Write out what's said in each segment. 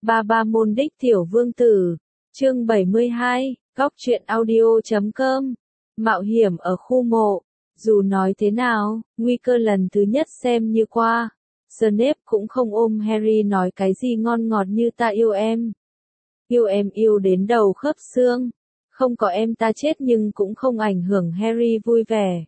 Ba môn đích tiểu vương tử. Chương 72, góc truyện audio.com. Mạo hiểm ở khu mộ. Dù nói thế nào, nguy cơ lần thứ nhất xem như qua. Snape cũng không ôm Harry nói cái gì ngon ngọt như ta yêu em. Yêu em yêu đến đầu khớp xương. Không có em ta chết nhưng cũng không ảnh hưởng Harry vui vẻ.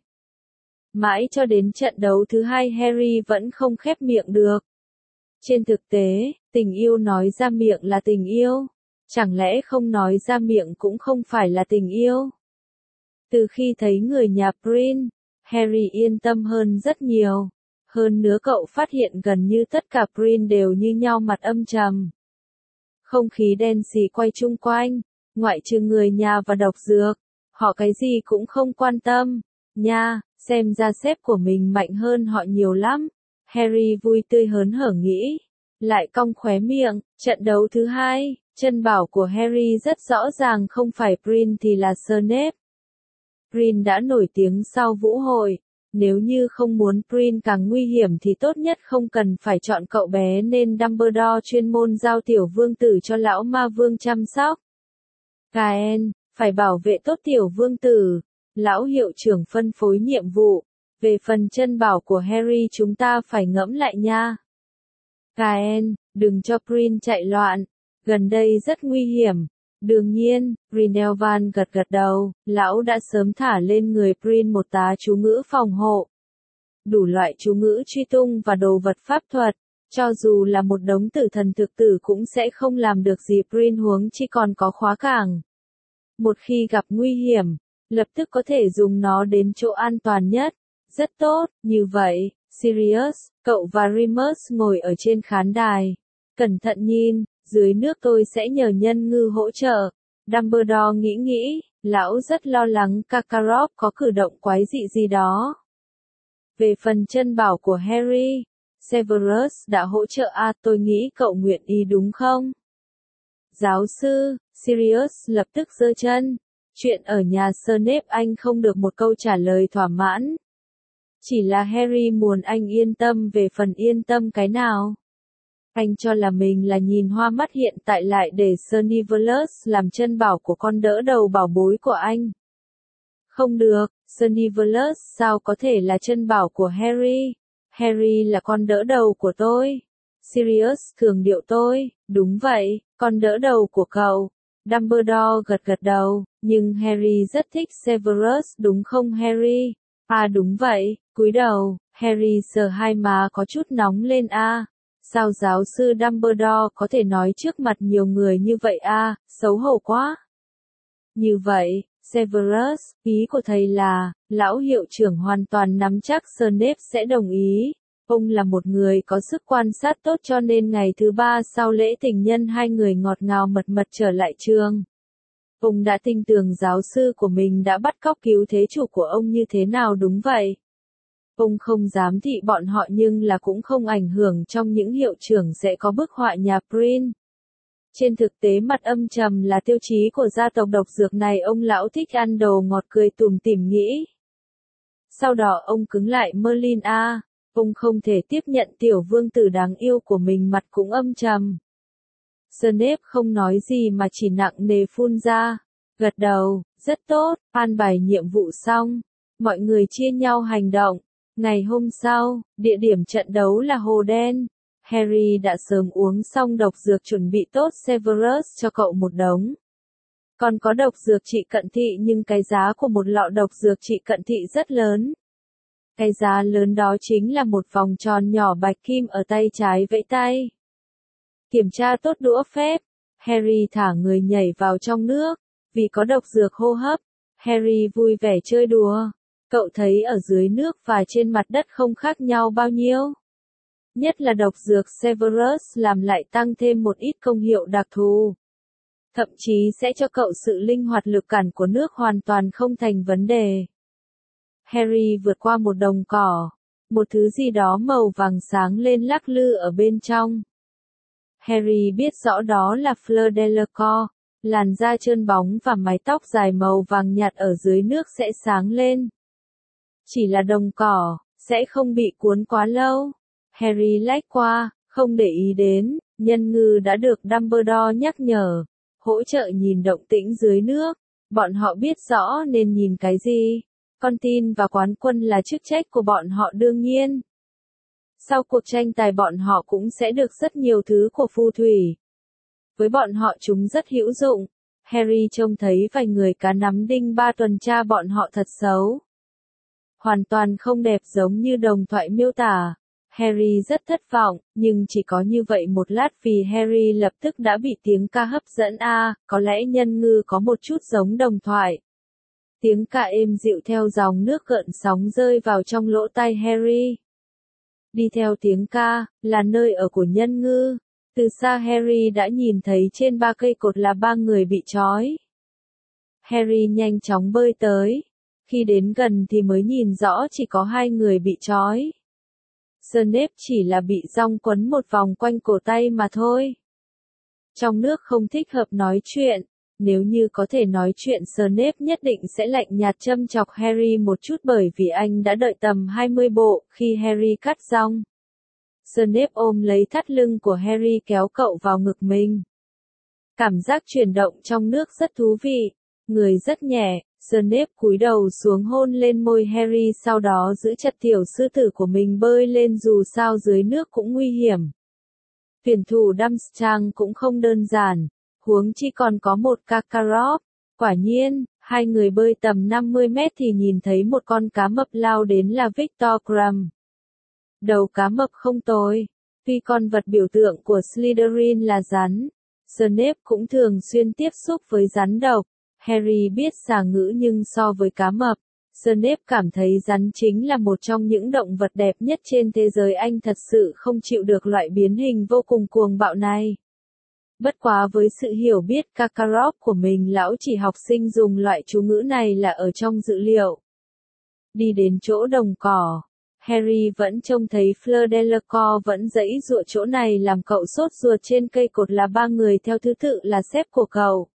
Mãi cho đến trận đấu thứ hai Harry vẫn không khép miệng được. Trên thực tế, tình yêu nói ra miệng là tình yêu. Chẳng lẽ không nói ra miệng cũng không phải là tình yêu? Từ khi thấy người nhà Prin, Harry yên tâm hơn rất nhiều. Hơn nữa cậu phát hiện gần như tất cả Prin đều như nhau mặt âm trầm. Không khí đen xì quay chung quanh, ngoại trừ người nhà và độc dược. Họ cái gì cũng không quan tâm. Nha, xem ra sếp của mình mạnh hơn họ nhiều lắm. Harry vui tươi hớn hở nghĩ. Lại cong khóe miệng, trận đấu thứ hai, chân bảo của Harry rất rõ ràng không phải Prin thì là Snape. Prin đã nổi tiếng sau vũ hội. Nếu như không muốn Prin càng nguy hiểm thì tốt nhất không cần phải chọn cậu bé nên Dumbledore chuyên môn giao tiểu vương tử cho lão ma vương chăm sóc. Caen, phải bảo vệ tốt tiểu vương tử. Lão hiệu trưởng phân phối nhiệm vụ. Về phần chân bảo của Harry chúng ta phải ngẫm lại nha. Caen, đừng cho Prin chạy loạn. Gần đây rất nguy hiểm. Đương nhiên, Grindelwald gật gật đầu, lão đã sớm thả lên người Prin một tá chú ngữ phòng hộ. Đủ loại chú ngữ truy tung và đồ vật pháp thuật, cho dù là một đống tử thần thực tử cũng sẽ không làm được gì Prin huống chi còn có khóa cảng. Một khi gặp nguy hiểm, lập tức có thể dùng nó đến chỗ an toàn nhất. Rất tốt, như vậy, Sirius, cậu và Remus ngồi ở trên khán đài. Cẩn thận nhìn, dưới nước tôi sẽ nhờ nhân ngư hỗ trợ. Dumbledore nghĩ, lão rất lo lắng Karkaroff có cử động quái dị gì đó. Về phần chân bảo của Harry, Severus đã hỗ trợ tôi nghĩ cậu nguyện ý đúng không? Giáo sư, Sirius lập tức giơ chân. Chuyện ở nhà Snape anh không được một câu trả lời thỏa mãn. Chỉ là Harry muốn anh yên tâm về phần yên tâm cái nào. Anh cho là mình là nhìn hoa mắt hiện tại lại để Snivellus làm chân bảo của con đỡ đầu bảo bối của anh. Không được, Snivellus sao có thể là chân bảo của Harry? Harry là con đỡ đầu của tôi. Sirius cường điệu tôi, đúng vậy, con đỡ đầu của cậu. Dumbledore gật đầu, nhưng Harry rất thích Severus đúng không Harry? Đúng vậy, cúi đầu, Harry sờ hai má có chút nóng lên Sao giáo sư Dumbledore có thể nói trước mặt nhiều người như vậy xấu hổ quá. Như vậy, Severus, ý của thầy là, lão hiệu trưởng hoàn toàn nắm chắc Snape sẽ đồng ý. Ông là một người có sức quan sát tốt cho nên ngày thứ 3 sau lễ tình nhân hai người ngọt ngào mật mật trở lại trường. Ông đã tin tưởng giáo sư của mình đã bắt cóc cứu thế chủ của ông như thế nào đúng vậy. Ông không dám thị bọn họ nhưng là cũng không ảnh hưởng trong những hiệu trưởng sẽ có bức họa nhà Prin. Trên thực tế mặt âm trầm là tiêu chí của gia tộc độc dược này ông lão thích ăn đồ ngọt cười tủm tỉm nghĩ. Sau đó ông cứng lại Merlin ông không thể tiếp nhận tiểu vương tử đáng yêu của mình mặt cũng âm trầm. Snape không nói gì mà chỉ nặng nề phun ra. Gật đầu, rất tốt, an bài nhiệm vụ xong. Mọi người chia nhau hành động. Ngày hôm sau, địa điểm trận đấu là Hồ Đen. Harry đã sớm uống xong độc dược chuẩn bị tốt Severus cho cậu một đống. Còn có độc dược trị cận thị nhưng cái giá của một lọ độc dược trị cận thị rất lớn. Cái giá lớn đó chính là một vòng tròn nhỏ bạch kim ở tay trái vẫy tay. Kiểm tra tốt đũa phép. Harry thả người nhảy vào trong nước. Vì có độc dược hô hấp, Harry vui vẻ chơi đùa. Cậu thấy ở dưới nước và trên mặt đất không khác nhau bao nhiêu. Nhất là độc dược Severus làm lại tăng thêm một ít công hiệu đặc thù. Thậm chí sẽ cho cậu sự linh hoạt lực cản của nước hoàn toàn không thành vấn đề. Harry vượt qua một đồng cỏ. Một thứ gì đó màu vàng sáng lên lắc lư ở bên trong. Harry biết rõ đó là Fleur Delacour. Làn da trơn bóng và mái tóc dài màu vàng nhạt ở dưới nước sẽ sáng lên. Chỉ là đồng cỏ, sẽ không bị cuốn quá lâu. Harry lách qua, không để ý đến, Nhân ngư đã được Dumbledore nhắc nhở, hỗ trợ nhìn động tĩnh dưới nước. Bọn họ biết rõ nên nhìn cái gì. Con tin và quán quân là chức trách của bọn họ đương nhiên. Sau cuộc tranh tài bọn họ cũng sẽ được rất nhiều thứ của phù thủy. Với bọn họ chúng rất hữu dụng. Harry trông thấy vài người cá nắm đinh ba tuần tra bọn họ thật xấu. Hoàn toàn không đẹp giống như đồng thoại miêu tả. Harry rất thất vọng, nhưng chỉ có như vậy một lát vì Harry lập tức đã bị tiếng ca hấp dẫn có lẽ nhân ngư có một chút giống đồng thoại. Tiếng ca êm dịu theo dòng nước gợn sóng rơi vào trong lỗ tai Harry. Đi theo tiếng ca, là nơi ở của nhân ngư. Từ xa Harry đã nhìn thấy trên 3 cây cột là 3 người bị trói. Harry nhanh chóng bơi tới. Khi đến gần thì mới nhìn rõ chỉ có 2 người bị trói. Snape chỉ là bị dong quấn một vòng quanh cổ tay mà thôi. Trong nước không thích hợp nói chuyện. Nếu như có thể nói chuyện Snape nhất định sẽ lạnh nhạt châm chọc Harry một chút bởi vì anh đã đợi tầm 20 bộ khi Harry cắt rong. Snape ôm lấy thắt lưng của Harry kéo cậu vào ngực mình. Cảm giác chuyển động trong nước rất thú vị. Người rất nhẹ, Snape cúi đầu xuống hôn lên môi Harry sau đó giữ chặt tiểu sư tử của mình bơi lên dù sao dưới nước cũng nguy hiểm. Tuyển thủ Durmstrang cũng không đơn giản, huống chi còn có một Karkaroff. Quả nhiên, 2 người bơi tầm 50 mét thì nhìn thấy một con cá mập lao đến là Victor Krum. Đầu cá mập không tồi, tuy con vật biểu tượng của Slytherin là rắn. Snape cũng thường xuyên tiếp xúc với rắn độc. Harry biết xà ngữ nhưng so với cá mập, Snape cảm thấy rắn chính là một trong những động vật đẹp nhất trên thế giới. Anh thật sự không chịu được loại biến hình vô cùng cuồng bạo này. Bất quá với sự hiểu biết Karkaroff của mình lão chỉ học sinh dùng loại chú ngữ này là ở trong dự liệu. Đi đến chỗ đồng cỏ. Harry vẫn trông thấy Fleur Delacour vẫn giãy giụa chỗ này làm cậu sốt ruột. Trên cây cột là 3 người theo thứ tự là sếp của cậu.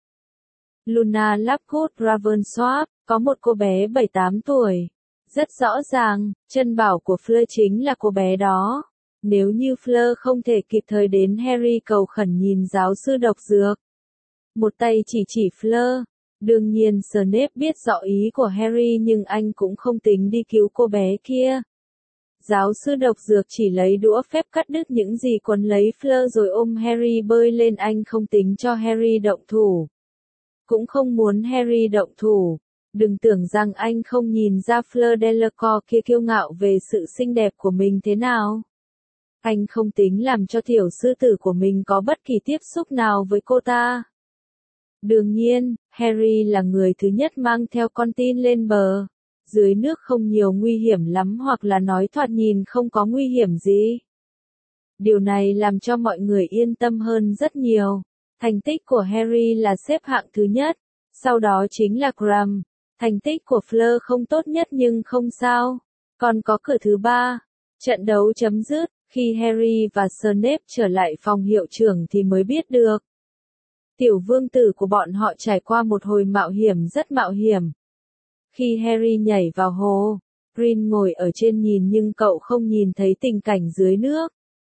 Luna Lovegood Ravensworth, có một cô bé 7-8 tuổi. Rất rõ ràng, chân bảo của Fleur chính là cô bé đó. Nếu như Fleur không thể kịp thời đến Harry cầu khẩn nhìn giáo sư độc dược. Một tay chỉ Fleur. Đương nhiên Snape biết rõ ý của Harry nhưng anh cũng không tính đi cứu cô bé kia. Giáo sư độc dược chỉ lấy đũa phép cắt đứt những gì quấn lấy Fleur rồi ôm Harry bơi lên. Anh không tính cho Harry động thủ. Cũng không muốn Harry động thủ. Đừng tưởng rằng anh không nhìn ra Fleur Delacour kia kiêu ngạo về sự xinh đẹp của mình thế nào. Anh không tính làm cho tiểu sư tử của mình có bất kỳ tiếp xúc nào với cô ta. Đương nhiên, Harry là người thứ nhất mang theo con tin lên bờ. Dưới nước không nhiều nguy hiểm lắm hoặc là nói thoạt nhìn không có nguy hiểm gì. Điều này làm cho mọi người yên tâm hơn rất nhiều. Thành tích của Harry là xếp hạng thứ nhất, sau đó chính là Krum. Thành tích của Fleur không tốt nhất nhưng không sao. Còn có cửa thứ 3. Trận đấu chấm dứt, khi Harry và Snape trở lại phòng hiệu trưởng thì mới biết được. Tiểu vương tử của bọn họ trải qua một hồi mạo hiểm rất mạo hiểm. Khi Harry nhảy vào hồ, Ron ngồi ở trên nhìn nhưng cậu không nhìn thấy tình cảnh dưới nước.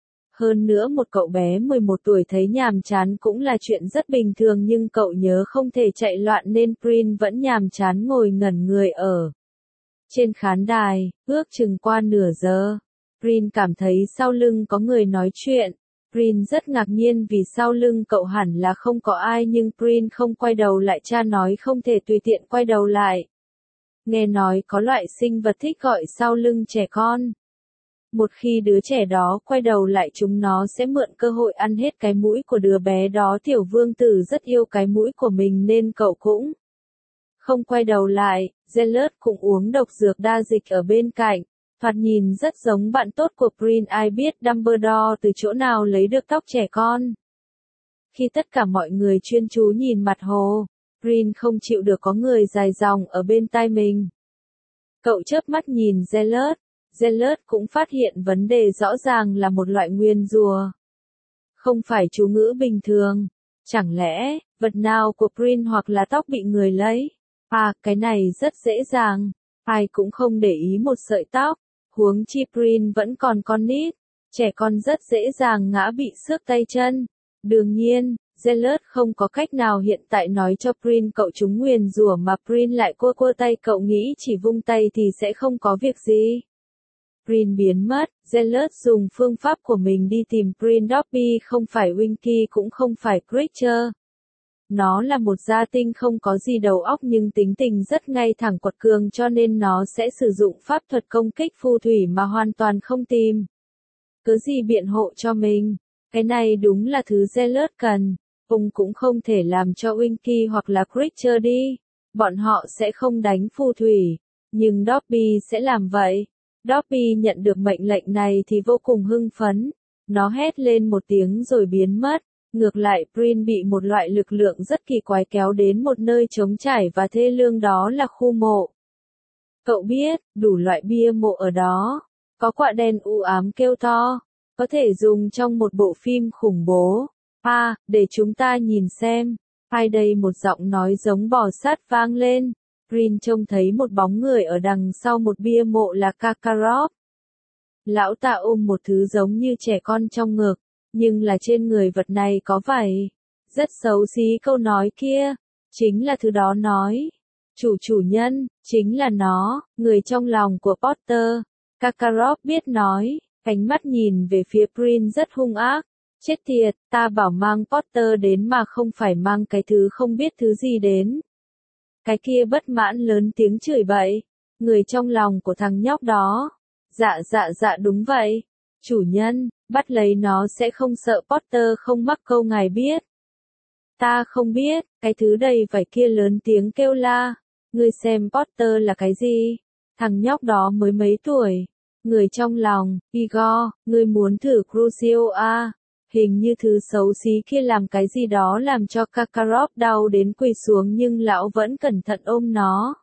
Hơn nữa một cậu bé 11 tuổi thấy nhàm chán cũng là chuyện rất bình thường nhưng cậu nhớ không thể chạy loạn nên Ron vẫn nhàm chán ngồi ngẩn người ở trên khán đài, ước chừng qua nửa giờ. Ron cảm thấy sau lưng có người nói chuyện. Ron rất ngạc nhiên vì sau lưng cậu hẳn là không có ai nhưng Ron không quay đầu lại. Cha nói không thể tùy tiện quay đầu lại. Nghe nói có loại sinh vật thích gọi sau lưng trẻ con. Một khi đứa trẻ đó quay đầu lại chúng nó sẽ mượn cơ hội ăn hết cái mũi của đứa bé đó. Tiểu vương tử rất yêu cái mũi của mình nên cậu cũng không quay đầu lại. Gellert cũng uống độc dược đa dịch ở bên cạnh. Thoạt nhìn rất giống bạn tốt của Prin. Ai biết Dumbledore từ chỗ nào lấy được tóc trẻ con. Khi tất cả mọi người chuyên chú nhìn mặt hồ, Prin không chịu được có người dài dòng ở bên tai mình. Cậu chớp mắt nhìn Gellert. Gellert cũng phát hiện vấn đề rõ ràng là một loại nguyền rủa. Không phải chú ngữ bình thường. Chẳng lẽ, vật nào của Prin hoặc là tóc bị người lấy? Cái này rất dễ dàng. Ai cũng không để ý một sợi tóc. Huống chi Prin vẫn còn con nít. Trẻ con rất dễ dàng ngã bị xước tay chân. Đương nhiên, Zealot không có cách nào hiện tại nói cho Prin cậu chúng nguyền rủa mà Prin lại cua cua tay cậu nghĩ chỉ vung tay thì sẽ không có việc gì. Prin biến mất, Zealot dùng phương pháp của mình đi tìm Prin. Dobby không phải Winky cũng không phải Creature. Nó là một gia tinh không có gì đầu óc nhưng tính tình rất ngay thẳng quật cường cho nên nó sẽ sử dụng pháp thuật công kích phù thủy mà hoàn toàn không tìm. Cứ gì biện hộ cho mình. Cái này đúng là thứ Zealot cần. Ông cũng không thể làm cho Winky hoặc là Creature đi. Bọn họ sẽ không đánh phù thủy. Nhưng Dobby sẽ làm vậy. Dobby nhận được mệnh lệnh này thì vô cùng hưng phấn. Nó hét lên một tiếng rồi biến mất. Ngược lại Prin bị một loại lực lượng rất kỳ quái kéo đến một nơi trống trải và thê lương đó là khu mộ. Cậu biết, đủ loại bia mộ ở đó. Có quạ đen u ám kêu to. Có thể dùng trong một bộ phim khủng bố. Để chúng ta nhìn xem. Ai đây một giọng nói giống bò sát vang lên. Prin trông thấy một bóng người ở đằng sau một bia mộ là Kakarot. Lão ta ôm một thứ giống như trẻ con trong ngực. Nhưng là trên người vật này có vảy. Rất xấu xí câu nói kia. Chính là thứ đó nói. Chủ nhân, chính là nó, người trong lòng của Potter. Kakarot biết nói, ánh mắt nhìn về phía Prin rất hung ác. Chết tiệt, ta bảo mang Potter đến mà không phải mang cái thứ không biết thứ gì đến. Cái kia bất mãn lớn tiếng chửi bậy. Người trong lòng của thằng nhóc đó. Dạ đúng vậy. Chủ nhân, bắt lấy nó sẽ không sợ Potter không mắc câu ngài biết. Ta không biết, cái thứ đầy vảy kia lớn tiếng kêu la. Ngươi xem Potter là cái gì? Thằng nhóc đó mới mấy tuổi. Người trong lòng, Igor, ngươi muốn thử Crucio à? Hình như thứ xấu xí kia làm cái gì đó làm cho Kakarot đau đến quỳ xuống nhưng lão vẫn cẩn thận ôm nó.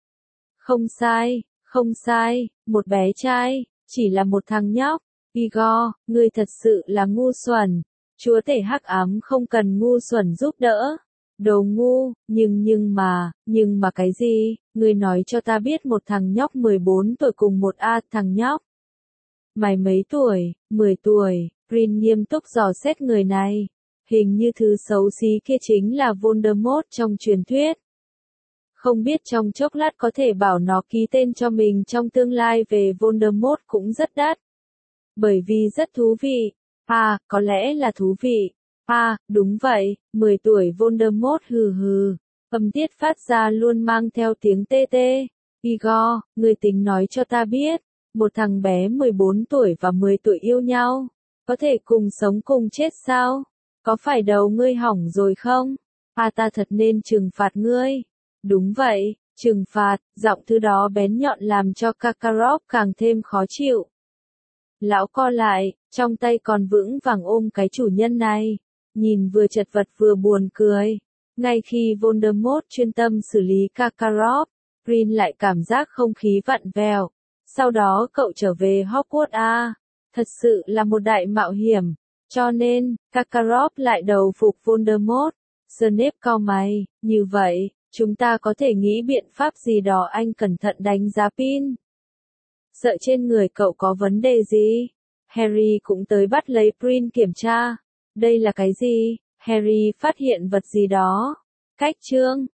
Không sai, một bé trai, chỉ là một thằng nhóc. Igor, ngươi thật sự là ngu xuẩn. Chúa tể hắc ám không cần ngu xuẩn giúp đỡ. Đồ ngu, nhưng mà cái gì? Ngươi nói cho ta biết một thằng nhóc 14 tuổi cùng một thằng nhóc. Mày mấy tuổi? 10 tuổi. Prin nghiêm túc dò xét người này. Hình như thứ xấu xí kia chính là Voldemort trong truyền thuyết. Không biết trong chốc lát có thể bảo nó ký tên cho mình trong tương lai về Voldemort cũng rất đắt. Bởi vì rất thú vị. Có lẽ là thú vị. Đúng vậy, 10 tuổi Voldemort hừ. Âm tiết phát ra luôn mang theo tiếng tê tê. Igor, người tính nói cho ta biết. Một thằng bé 14 tuổi và 10 tuổi yêu nhau. Có thể cùng sống cùng chết sao? Có phải đầu ngươi hỏng rồi không? Ta thật nên trừng phạt ngươi. Đúng vậy, trừng phạt, giọng thứ đó bén nhọn làm cho Kakarot càng thêm khó chịu. Lão co lại, trong tay còn vững vàng ôm cái chủ nhân này. Nhìn vừa chật vật vừa buồn cười. Ngay khi Voldemort chuyên tâm xử lý Kakarot, Prin lại cảm giác không khí vặn vẹo. Sau đó cậu trở về Hogwarts thật sự là một đại mạo hiểm. Cho nên, Kakarot lại đầu phục Voldemort. Snape cau mày, như vậy, chúng ta có thể nghĩ biện pháp gì đó anh cẩn thận đánh giá pin. Sợ trên người cậu có vấn đề gì? Harry cũng tới bắt lấy Prin kiểm tra. Đây là cái gì? Harry phát hiện vật gì đó. Cách chương